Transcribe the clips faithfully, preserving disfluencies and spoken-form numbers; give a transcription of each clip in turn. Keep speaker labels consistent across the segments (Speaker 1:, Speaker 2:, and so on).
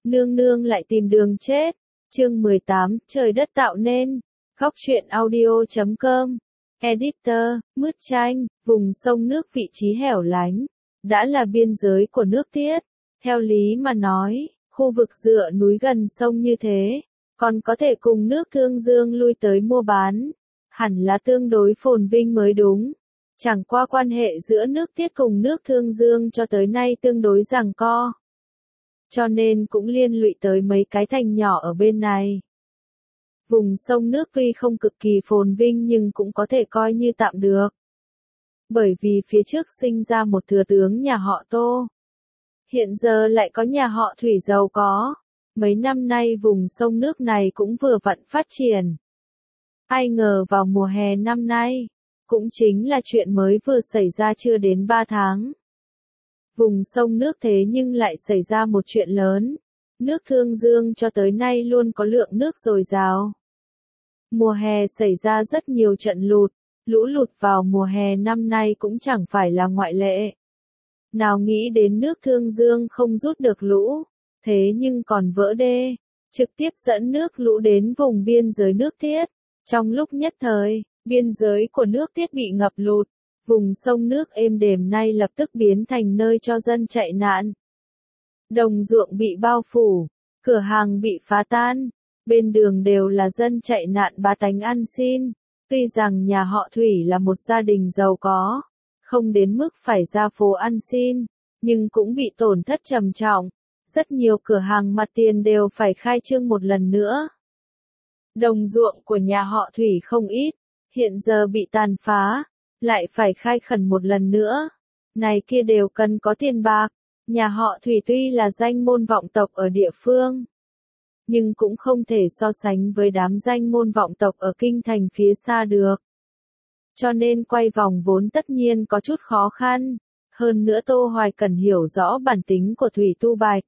Speaker 1: nương nương lại tìm đường chết. Chương mười tám, trời đất tạo nên. Góc truyện audio chấm com. Editor, Mứt Chanh, vùng sông nước vị trí hẻo lánh, đã là biên giới của nước Tiết. Theo lý mà nói, khu vực dựa núi gần sông như thế, còn có thể cùng nước Thương Dương lui tới mua bán, hẳn là tương đối phồn vinh mới đúng. Chẳng qua quan hệ giữa nước Tiết cùng nước Thương Dương cho tới nay tương đối giằng co, cho nên cũng liên lụy tới mấy cái thành nhỏ ở bên này. Vùng sông nước tuy không cực kỳ phồn vinh nhưng cũng có thể coi như tạm được. Bởi vì phía trước sinh ra một thừa tướng nhà họ Tô. Hiện giờ lại có nhà họ Thủy giàu có. Mấy năm nay vùng sông nước này cũng vừa vặn phát triển. Ai ngờ vào mùa hè năm nay, cũng chính là chuyện mới vừa xảy ra chưa đến ba tháng. Vùng sông nước thế nhưng lại xảy ra một chuyện lớn. Nước Thương Dương cho tới nay luôn có lượng nước dồi dào. Mùa hè xảy ra rất nhiều trận lụt, lũ lụt vào mùa hè năm nay cũng chẳng phải là ngoại lệ. Nào nghĩ đến nước Thương Dương không rút được lũ, thế nhưng còn vỡ đê, trực tiếp dẫn nước lũ đến vùng biên giới nước Tiết. Trong lúc nhất thời, biên giới của nước Tiết bị ngập lụt, vùng sông nước êm đềm nay lập tức biến thành nơi cho dân chạy nạn. Đồng ruộng bị bao phủ, cửa hàng bị phá tan, bên đường đều là dân chạy nạn bá tánh ăn xin. Tuy rằng nhà họ Thủy là một gia đình giàu có, không đến mức phải ra phố ăn xin, nhưng cũng bị tổn thất trầm trọng. Rất nhiều cửa hàng mặt tiền đều phải khai trương một lần nữa. Đồng ruộng của nhà họ Thủy không ít, hiện giờ bị tàn phá, lại phải khai khẩn một lần nữa. Này kia đều cần có tiền bạc. Nhà họ Thủy tuy là danh môn vọng tộc ở địa phương, nhưng cũng không thể so sánh với đám danh môn vọng tộc ở kinh thành phía xa được. Cho nên quay vòng vốn tất nhiên có chút khó khăn. Hơn nữa Tô Hoài cần hiểu rõ bản tính của Thủy Tu Bạch.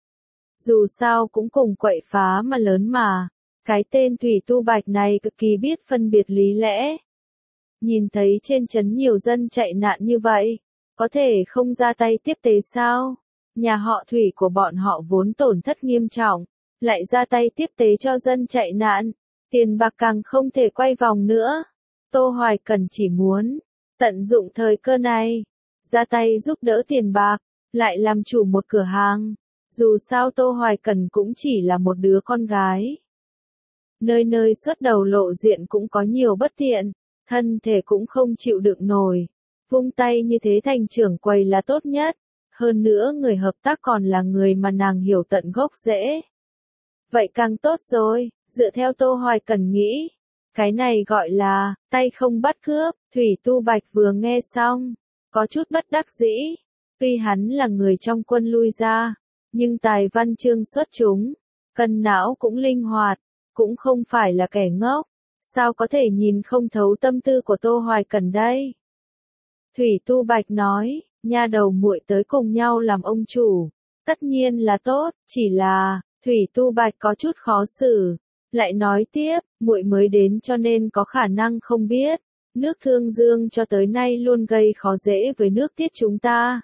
Speaker 1: Dù sao cũng cùng quậy phá mà lớn mà. Cái tên Thủy Tu Bạch này cực kỳ biết phân biệt lý lẽ. Nhìn thấy trên trấn nhiều dân chạy nạn như vậy, có thể không ra tay tiếp tế sao? Nhà họ Thủy của bọn họ vốn tổn thất nghiêm trọng, lại ra tay tiếp tế cho dân chạy nạn, tiền bạc càng không thể quay vòng nữa. Tô Hoài Cần chỉ muốn tận dụng thời cơ này, ra tay giúp đỡ tiền bạc, lại làm chủ một cửa hàng. Dù sao Tô Hoài Cần cũng chỉ là một đứa con gái. Nơi nơi xuất đầu lộ diện cũng có nhiều bất tiện, thân thể cũng không chịu đựng nổi. Vung tay như thế thành trưởng quầy là tốt nhất. Hơn nữa người hợp tác còn là người mà nàng hiểu tận gốc rễ. Vậy càng tốt rồi, dựa theo Tô Hoài Cần nghĩ. Cái này gọi là, tay không bắt cướp. Thủy Tu Bạch vừa nghe xong, có chút bất đắc dĩ. Tuy hắn là người trong quân lui ra, nhưng tài văn chương xuất chúng, cân não cũng linh hoạt, cũng không phải là kẻ ngốc. Sao có thể nhìn không thấu tâm tư của Tô Hoài Cần đây? Thủy Tu Bạch nói, nha đầu muội tới cùng nhau làm ông chủ, tất nhiên là tốt, chỉ là, Thủy Tu Bạch có chút khó xử, lại nói tiếp, muội mới đến cho nên có khả năng không biết, nước Thương Dương cho tới nay luôn gây khó dễ với nước Tiết chúng ta.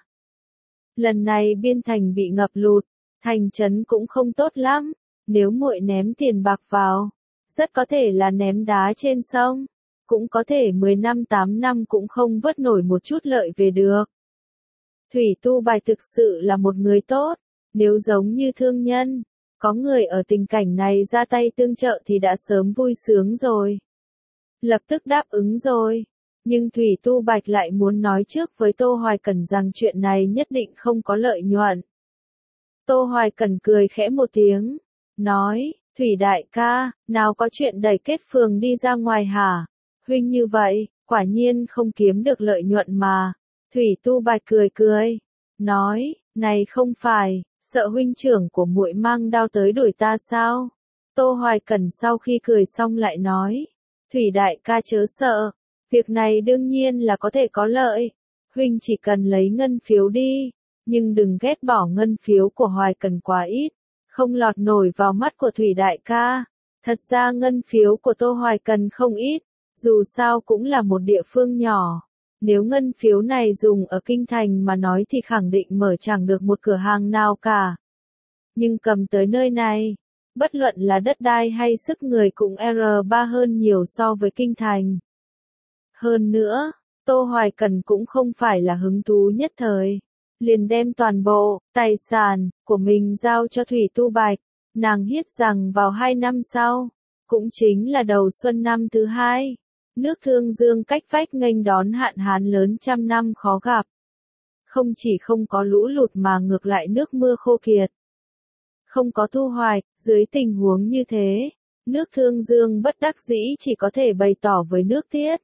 Speaker 1: Lần này biên thành bị ngập lụt, thành trấn cũng không tốt lắm, nếu muội ném tiền bạc vào, rất có thể là ném đá trên sông, cũng có thể mười năm tám năm cũng không vớt nổi một chút lợi về được. Thủy Tu Bạch thực sự là một người tốt, nếu giống như thương nhân, có người ở tình cảnh này ra tay tương trợ thì đã sớm vui sướng rồi. Lập tức đáp ứng rồi, nhưng Thủy Tu Bạch lại muốn nói trước với Tô Hoài Cần rằng chuyện này nhất định không có lợi nhuận. Tô Hoài Cần cười khẽ một tiếng, nói, Thủy đại ca, nào có chuyện đẩy kết phường đi ra ngoài hả? Huynh như vậy, quả nhiên không kiếm được lợi nhuận mà. Thủy Tu Bạch cười cười, nói, này không phải, sợ huynh trưởng của muội mang đao tới đuổi ta sao? Tô Hoài Cần sau khi cười xong lại nói, Thủy đại ca chớ sợ, việc này đương nhiên là có thể có lợi, huynh chỉ cần lấy ngân phiếu đi, nhưng đừng ghét bỏ ngân phiếu của Hoài Cần quá ít, không lọt nổi vào mắt của Thủy đại ca. Thật ra ngân phiếu của Tô Hoài Cần không ít, dù sao cũng là một địa phương nhỏ. Nếu ngân phiếu này dùng ở kinh thành mà nói thì khẳng định mở chẳng được một cửa hàng nào cả. nhưng cầm tới nơi này, bất luận là đất đai hay sức người cũng R ba hơn nhiều so với kinh thành. Hơn nữa, Tô Hoài Cần cũng không phải là hứng thú nhất thời, liền đem toàn bộ tài sản của mình giao cho Thủy Tu Bạch, nàng hiết rằng vào hai năm sau, cũng chính là đầu xuân năm thứ hai, nước Thương Dương cách vách nghênh đón hạn hán lớn trăm năm khó gặp. Không chỉ không có lũ lụt mà ngược lại nước mưa khô kiệt. Không có thu hoạch, dưới tình huống như thế, nước Thương Dương bất đắc dĩ chỉ có thể bày tỏ với nước Tiết.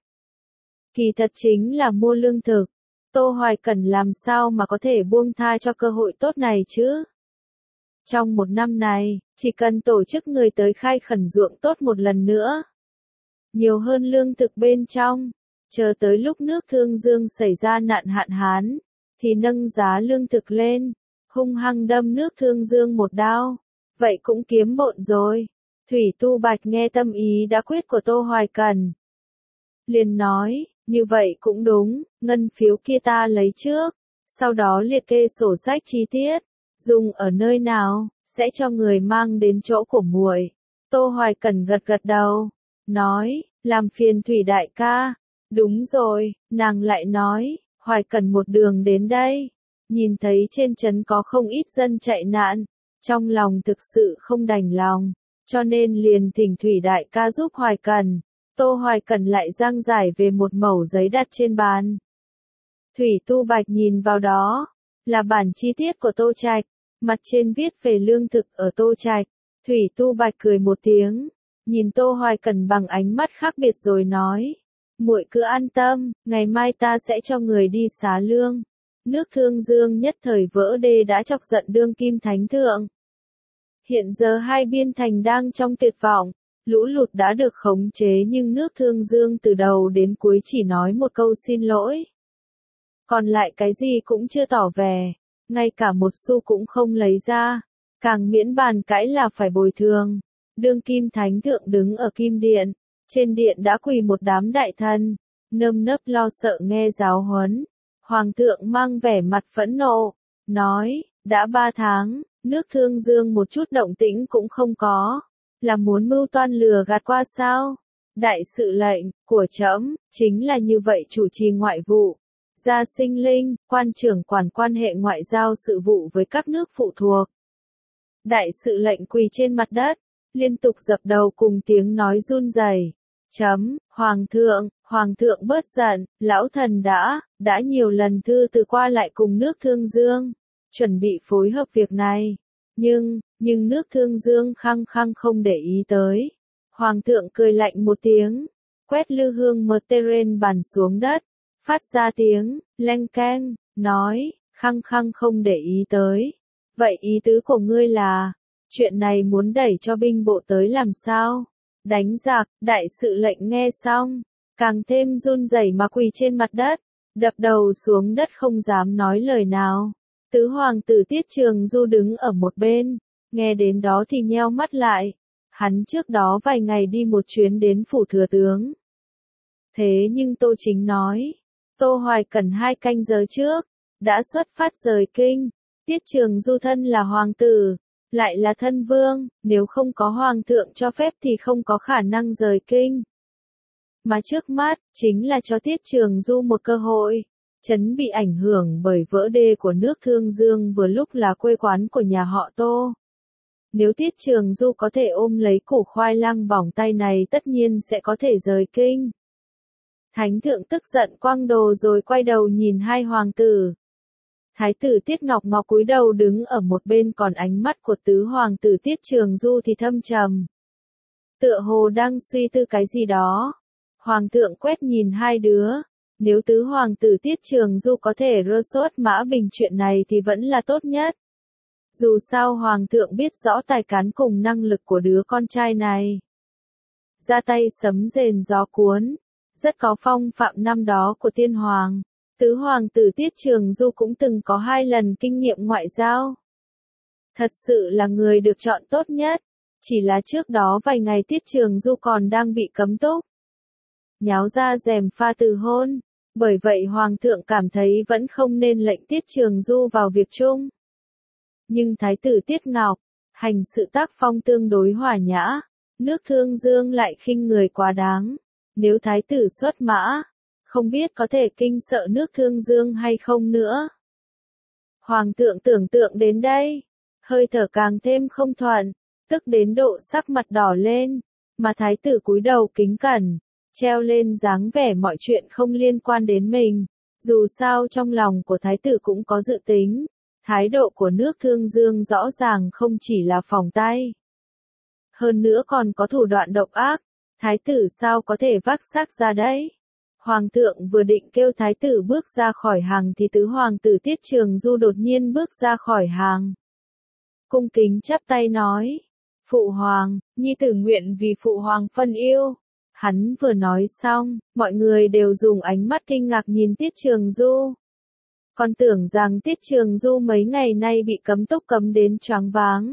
Speaker 1: Kỳ thật chính là mua lương thực, Tô Hoài Cần làm sao mà có thể buông tha cho cơ hội tốt này chứ? Trong một năm này, chỉ cần tổ chức người tới khai khẩn ruộng tốt một lần nữa. Nhiều hơn lương thực bên trong, chờ tới lúc nước Thương Dương xảy ra nạn hạn hán, thì nâng giá lương thực lên, hung hăng đâm nước Thương Dương một đao, vậy cũng kiếm bộn rồi. Thủy Tu Bạch nghe tâm ý đã quyết của Tô Hoài Cần. Liền nói, như vậy cũng đúng, ngân phiếu kia ta lấy trước, sau đó liệt kê sổ sách chi tiết, dùng ở nơi nào, sẽ cho người mang đến chỗ của muội. Tô Hoài Cần gật gật đầu, nói, làm phiền Thủy đại ca. Đúng rồi, nàng lại nói, Hoài Cần một đường đến đây, nhìn thấy trên trấn có không ít dân chạy nạn, trong lòng thực sự không đành lòng, cho nên liền thỉnh Thủy đại ca giúp Hoài Cần. Tô Hoài Cần lại giang giải về một mẩu giấy đặt trên bàn. Thủy Tu Bạch nhìn vào đó, là bản chi tiết của Tô Trạch, mặt trên viết về lương thực ở Tô Trạch. Thủy Tu Bạch cười một tiếng, nhìn Tô Hoài Cần bằng ánh mắt khác biệt rồi nói, muội cứ an tâm, ngày mai ta sẽ cho người đi xá lương. Nước Thương Dương nhất thời vỡ đê đã chọc giận đương kim thánh thượng. Hiện giờ hai biên thành đang trong tuyệt vọng. Lũ lụt đã được khống chế nhưng nước Thương Dương từ đầu đến cuối chỉ nói một câu xin lỗi. Còn lại cái gì cũng chưa tỏ vẻ, ngay cả một xu cũng không lấy ra, càng miễn bàn cãi là phải bồi thường. Đương kim thánh thượng đứng ở kim điện, trên điện đã quỳ một đám đại thần, nơm nớp lo sợ nghe giáo huấn. Hoàng thượng mang vẻ mặt phẫn nộ, nói, đã ba tháng, nước Thương Dương một chút động tĩnh cũng không có. Là muốn mưu toan lừa gạt qua sao? Đại sự lệnh của trẫm chính là như vậy, chủ trì ngoại vụ, gia sinh linh, quan trưởng quản quan hệ ngoại giao sự vụ với các nước phụ thuộc. Đại sự lệnh quỳ trên mặt đất, liên tục dập đầu cùng tiếng nói run rẩy. Chấm, Hoàng thượng, Hoàng thượng bớt giận, lão thần đã, đã nhiều lần thư từ qua lại cùng nước Thương Dương, chuẩn bị phối hợp việc này. Nhưng, nhưng nước Thương Dương khăng khăng không để ý tới. Hoàng thượng cười lạnh một tiếng, quét lư hương mờ terren bàn xuống đất, phát ra tiếng, leng keng, nói, khăng khăng không để ý tới. Vậy ý tứ của ngươi là, chuyện này muốn đẩy cho binh bộ tới làm sao? Đánh giặc, đại sự lệnh nghe xong, càng thêm run rẩy mà quỳ trên mặt đất, đập đầu xuống đất không dám nói lời nào. Tứ hoàng tử Tiết Trường Du đứng ở một bên, nghe đến đó thì nheo mắt lại. Hắn trước đó vài ngày đi một chuyến đến phủ thừa tướng. Thế nhưng Tô Chính nói, Tô Hoài Cần hai canh giờ trước, đã xuất phát rời kinh. Tiết Trường Du thân là hoàng tử, lại là thân vương, nếu không có hoàng thượng cho phép thì không có khả năng rời kinh. Mà trước mắt, chính là cho Tiết Trường Du một cơ hội. Trấn bị ảnh hưởng bởi vỡ đê của nước Thương Dương vừa lúc là quê quán của nhà họ Tô. Nếu Tiết Trường Du có thể ôm lấy củ khoai lang bỏng tay này tất nhiên sẽ có thể rời kinh. Thánh thượng tức giận quăng đồ rồi quay đầu nhìn hai hoàng tử. Thái tử Tiết Ngọc Ngọc cúi đầu đứng ở một bên, còn ánh mắt của tứ hoàng tử Tiết Trường Du thì thâm trầm. Tựa hồ đang suy tư cái gì đó. Hoàng thượng quét nhìn hai đứa. Nếu tứ hoàng tử Tiết Trường Du có thể rơ sốt mã bình chuyện này thì vẫn là tốt nhất. Dù sao hoàng thượng biết rõ tài cán cùng năng lực của đứa con trai này. Ra tay sấm rền gió cuốn, rất có phong phạm năm đó của tiên hoàng. Tứ hoàng tử Tiết Trường Du cũng từng có hai lần kinh nghiệm ngoại giao. Thật sự là người được chọn tốt nhất. Chỉ là trước đó vài ngày Tiết Trường Du còn đang bị cấm túc. Nháo ra rèm pha từ hôn. Bởi vậy Hoàng thượng cảm thấy vẫn không nên lệnh Tiết Trường Du vào việc chung. Nhưng thái tử Tiết Ngọc, hành sự tác phong tương đối hòa nhã, nước Thương Dương lại khinh người quá đáng. Nếu thái tử xuất mã, không biết có thể kinh sợ nước Thương Dương hay không nữa. Hoàng thượng tưởng tượng đến đây, hơi thở càng thêm không thuận, tức đến độ sắc mặt đỏ lên, mà thái tử cúi đầu kính cẩn, treo lên dáng vẻ mọi chuyện không liên quan đến mình. Dù sao trong lòng của thái tử cũng có dự tính, thái độ của nước Thương Dương rõ ràng không chỉ là phòng tay. Hơn nữa còn có thủ đoạn độc ác, thái tử sao có thể vác xác ra đấy. Hoàng thượng vừa định kêu thái tử bước ra khỏi hàng thì tứ hoàng tử Tiết Trường Du đột nhiên bước ra khỏi hàng. Cung kính chắp tay nói, Phụ hoàng, nhi tử nguyện vì Phụ hoàng phân yêu. Hắn vừa nói xong, mọi người đều dùng ánh mắt kinh ngạc nhìn Tiết Trường Du. Còn tưởng rằng Tiết Trường Du mấy ngày nay bị cấm túc cấm đến choáng váng.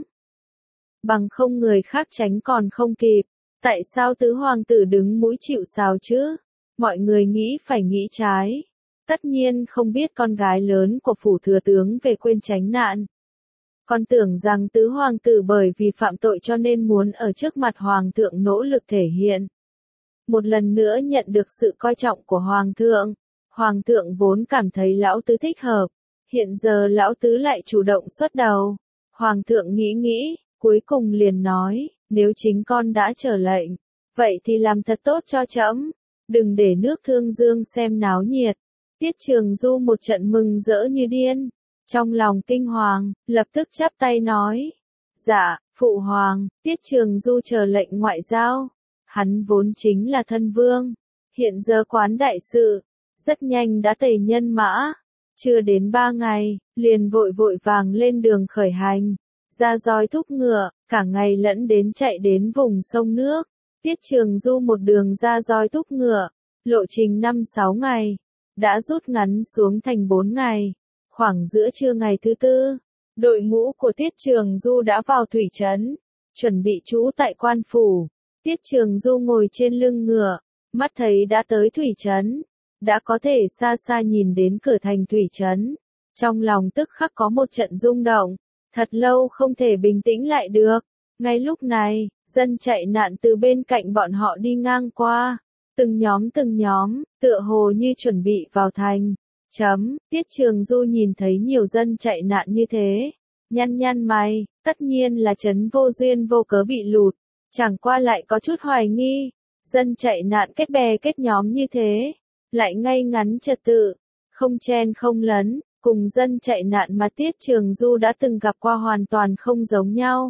Speaker 1: Bằng không người khác tránh còn không kịp, tại sao tứ hoàng tử đứng mũi chịu sào chứ? Mọi người nghĩ phải nghĩ trái. Tất nhiên không biết con gái lớn của phủ thừa tướng về quên tránh nạn. Còn tưởng rằng tứ hoàng tử bởi vì phạm tội cho nên muốn ở trước mặt hoàng thượng nỗ lực thể hiện. Một lần nữa nhận được sự coi trọng của hoàng thượng. Hoàng thượng vốn cảm thấy lão tứ thích hợp. Hiện giờ lão tứ lại chủ động xuất đầu. Hoàng thượng nghĩ nghĩ, cuối cùng liền nói, nếu chính con đã trở lệnh, vậy thì làm thật tốt cho trẫm. Đừng để nước Thương Dương xem náo nhiệt. Tiết Trường Du một trận mừng rỡ như điên. Trong lòng kinh hoàng, lập tức chắp tay nói. Dạ, Phụ hoàng, Tiết Trường Du chờ lệnh ngoại giao. Hắn vốn chính là thân vương. Hiện giờ quán đại sự. Rất nhanh đã tề nhân mã. Chưa đến ba ngày, liền vội vội vàng lên đường khởi hành. Ra roi thúc ngựa, cả ngày lẫn đến chạy đến vùng sông nước. Tiết Trường Du một đường ra roi thúc ngựa, lộ trình năm sáu ngày, đã rút ngắn xuống thành bốn ngày. Khoảng giữa trưa ngày thứ tư, đội ngũ của Tiết Trường Du đã vào thủy trấn, chuẩn bị trú tại quan phủ. Tiết Trường Du ngồi trên lưng ngựa, mắt thấy đã tới thủy trấn, đã có thể xa xa nhìn đến cửa thành thủy trấn. Trong lòng tức khắc có một trận rung động, thật lâu không thể bình tĩnh lại được. Ngay lúc này, dân chạy nạn từ bên cạnh bọn họ đi ngang qua, từng nhóm từng nhóm, tựa hồ như chuẩn bị vào thành. Chấm, Tiết Trường Du nhìn thấy nhiều dân chạy nạn như thế, nhăn nhăn mày, tất nhiên là trấn vô duyên vô cớ bị lụt, chẳng qua lại có chút hoài nghi, dân chạy nạn kết bè kết nhóm như thế, lại ngay ngắn trật tự, không chen không lấn, cùng dân chạy nạn mà Tiết Trường Du đã từng gặp qua hoàn toàn không giống nhau.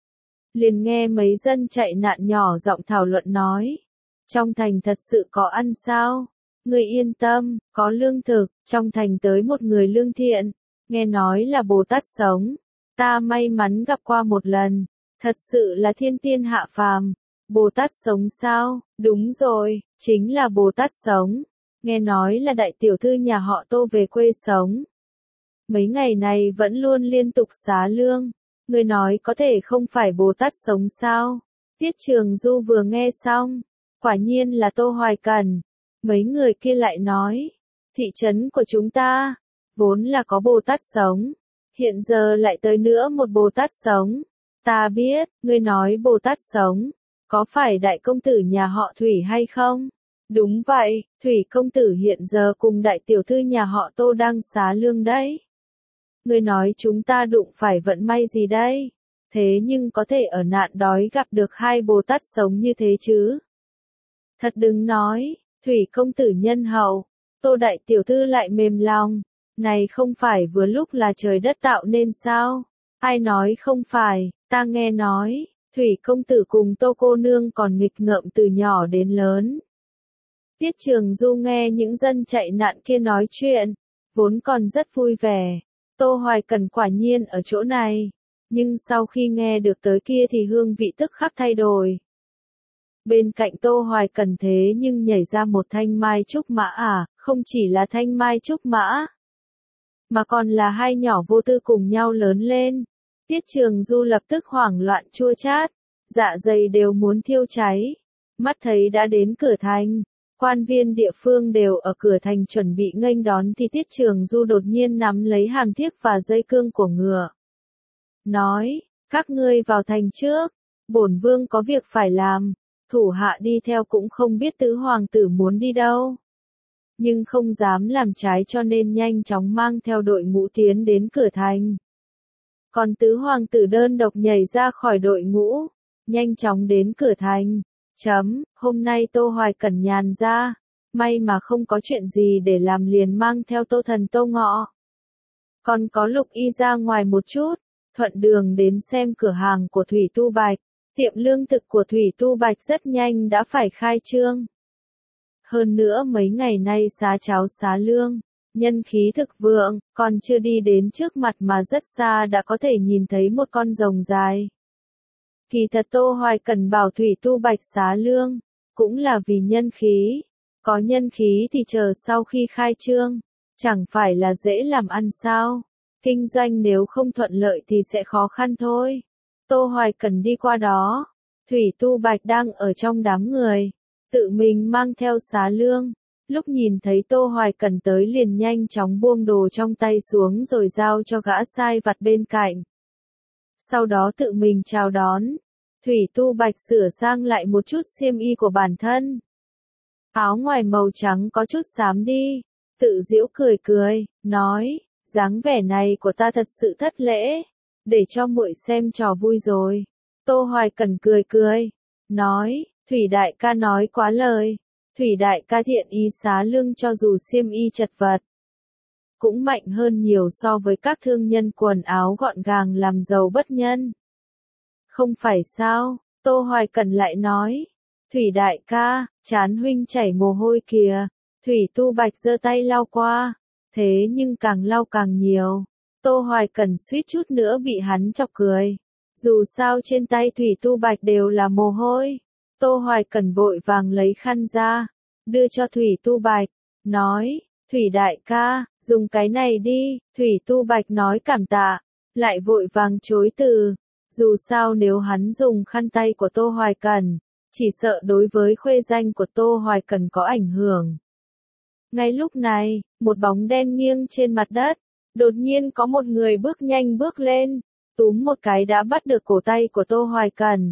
Speaker 1: Liền nghe mấy dân chạy nạn nhỏ giọng thảo luận nói, trong thành thật sự có ăn sao? Người yên tâm, có lương thực, trong thành tới một người lương thiện, nghe nói là Bồ Tát sống, ta may mắn gặp qua một lần, thật sự là thiên tiên hạ phàm. Bồ Tát sống sao? Đúng rồi, chính là Bồ Tát sống, nghe nói là đại tiểu thư nhà họ Tô về quê sống. Mấy ngày này vẫn luôn liên tục xá lương, người nói có thể không phải Bồ Tát sống sao? Tiết Trường Du vừa nghe xong, quả nhiên là Tô Hoài Cẩn. Mấy người kia lại nói, thị trấn của chúng ta, vốn là có Bồ Tát sống, hiện giờ lại tới nữa một Bồ Tát sống. Ta biết, ngươi nói Bồ Tát sống, có phải đại công tử nhà họ Thủy hay không? Đúng vậy, Thủy công tử hiện giờ cùng đại tiểu thư nhà họ Tô đang xá lương đấy. Ngươi nói chúng ta đụng phải vận may gì đây? Thế nhưng có thể ở nạn đói gặp được hai Bồ Tát sống như thế chứ? Thật đừng nói, Thủy công tử nhân hậu, Tô đại tiểu thư lại mềm lòng, này không phải vừa lúc là trời đất tạo nên sao? Ai nói không phải, ta nghe nói, Thủy công tử cùng Tô cô nương còn nghịch ngợm từ nhỏ đến lớn. Tiết Trường Du nghe những dân chạy nạn kia nói chuyện, vốn còn rất vui vẻ. Tô Hoài Cẩn quả nhiên ở chỗ này, nhưng sau khi nghe được tới kia thì hương vị tức khắc thay đổi. Bên cạnh Tô Hoài Cẩn thế nhưng nhảy ra một thanh mai trúc mã à, không chỉ là thanh mai trúc mã, mà còn là hai nhỏ vô tư cùng nhau lớn lên. Tiết Trường Du lập tức hoảng loạn chua chát, dạ dày đều muốn thiêu cháy. Mắt thấy đã đến cửa thành, quan viên địa phương đều ở cửa thành chuẩn bị nghênh đón thì Tiết Trường Du đột nhiên nắm lấy hàm thiếc và dây cương của ngựa. nói, các ngươi vào thành trước, bổn vương có việc phải làm, thủ hạ đi theo cũng không biết tứ hoàng tử muốn đi đâu. Nhưng không dám làm trái cho nên nhanh chóng mang theo đội ngũ tiến đến cửa thành. Còn tứ hoàng tử đơn độc nhảy ra khỏi đội ngũ, nhanh chóng đến cửa thành. Chấm, hôm nay Tô Hoài Cẩn nhàn ra, may mà không có chuyện gì để làm liền mang theo Tô Thần Tô Ngọ. Còn có Lục Y ra ngoài một chút, thuận đường đến xem cửa hàng của Thủy Tu Bạch. Tiệm lương thực của Thủy Tu Bạch rất nhanh đã phải khai trương. Hơn nữa mấy ngày nay xá cháo xá lương, nhân khí thực vượng, còn chưa đi đến trước mặt mà rất xa đã có thể nhìn thấy một con rồng dài. Kỳ thật Tô Hoài Cẩn bảo Thủy Tu Bạch xá lương, cũng là vì nhân khí. Có nhân khí thì chờ sau khi khai trương, chẳng phải là dễ làm ăn sao. Kinh doanh nếu không thuận lợi thì sẽ khó khăn thôi. Tô Hoài Cẩn đi qua đó, Thủy Tu Bạch đang ở trong đám người, tự mình mang theo xá lương. Lúc nhìn thấy Tô Hoài Cẩn tới liền nhanh chóng buông đồ trong tay xuống rồi giao cho gã sai vặt bên cạnh. Sau đó tự mình chào đón, Thủy Tu Bạch sửa sang lại một chút xiêm y của bản thân. Áo ngoài màu trắng có chút xám đi, tự giễu cười cười, nói, dáng vẻ này của ta thật sự thất lễ, để cho muội xem trò vui rồi. Tô Hoài Cẩn cười cười, nói, Thủy đại ca nói quá lời, Thủy đại ca thiện ý xá lương cho dù xiêm y chật vật, cũng mạnh hơn nhiều so với các thương nhân quần áo gọn gàng làm giàu bất nhân. Không phải sao, Tô Hoài Cẩn lại nói, Thủy đại ca, chán huynh chảy mồ hôi kìa. Thủy Tu Bạch giơ tay lau qua, thế nhưng càng lau càng nhiều. Tô Hoài Cẩn suýt chút nữa bị hắn chọc cười. Dù sao trên tay Thủy Tu Bạch đều là mồ hôi. Tô Hoài Cẩn vội vàng lấy khăn ra, đưa cho Thủy Tu Bạch, nói, Thủy đại ca, dùng cái này đi. Thủy Tu Bạch nói cảm tạ, lại vội vàng chối từ. Dù sao nếu hắn dùng khăn tay của Tô Hoài Cẩn, chỉ sợ đối với khuê danh của Tô Hoài Cẩn có ảnh hưởng. Ngay lúc này, một bóng đen nghiêng trên mặt đất, đột nhiên có một người bước nhanh bước lên, túm một cái đã bắt được cổ tay của Tô Hoài Cẩn.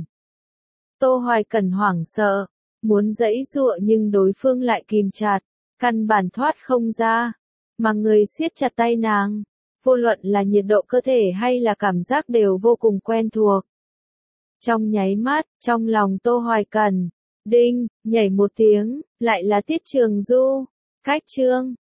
Speaker 1: Tô Hoài Cẩn hoảng sợ, muốn giãy giụa nhưng đối phương lại kìm chặt, căn bản thoát không ra, mà người siết chặt tay nàng, vô luận là nhiệt độ cơ thể hay là cảm giác đều vô cùng quen thuộc. Trong nháy mắt, trong lòng Tô Hoài Cẩn, đinh, nhảy một tiếng, lại là Tiết Trường Du. Cách chương